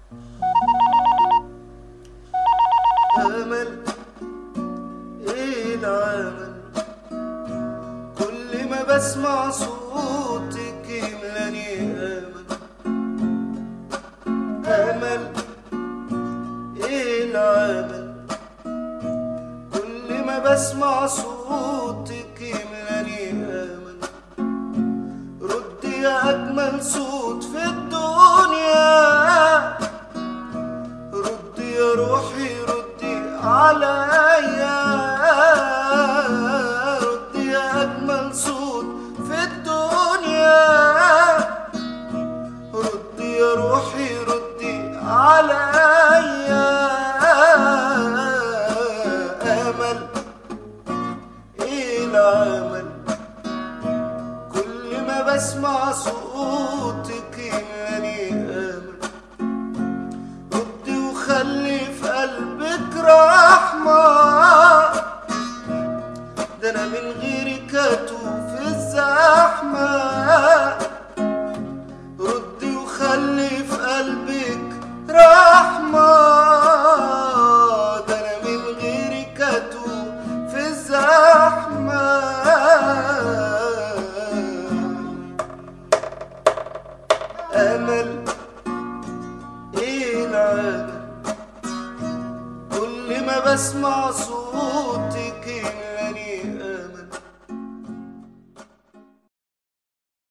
أمل إيه العمل؟ كل ما بسمع صوتك يملاني أمل. أمل إيه العمل؟ كل ما بسمع صوتك يملاني أمل. ردي يا أجمل صوت في الدنيا، ردي يا روحي ردي عليا. ردي يا أجمل صوت في الدنيا، ردي يا روحي ردي عليا. أمل إيه العمل؟ كل ما بسمع صوتك يملاني أمل. ردي وخلي في قلبك رحمة، ده أنا من غيرك أتوه في الزحمة. ردي وخلي في قلبك رحمة، ده أنا من غيرك أتوه في الزحمة. أمل إيه العمل؟ كل ما بسمع صوتك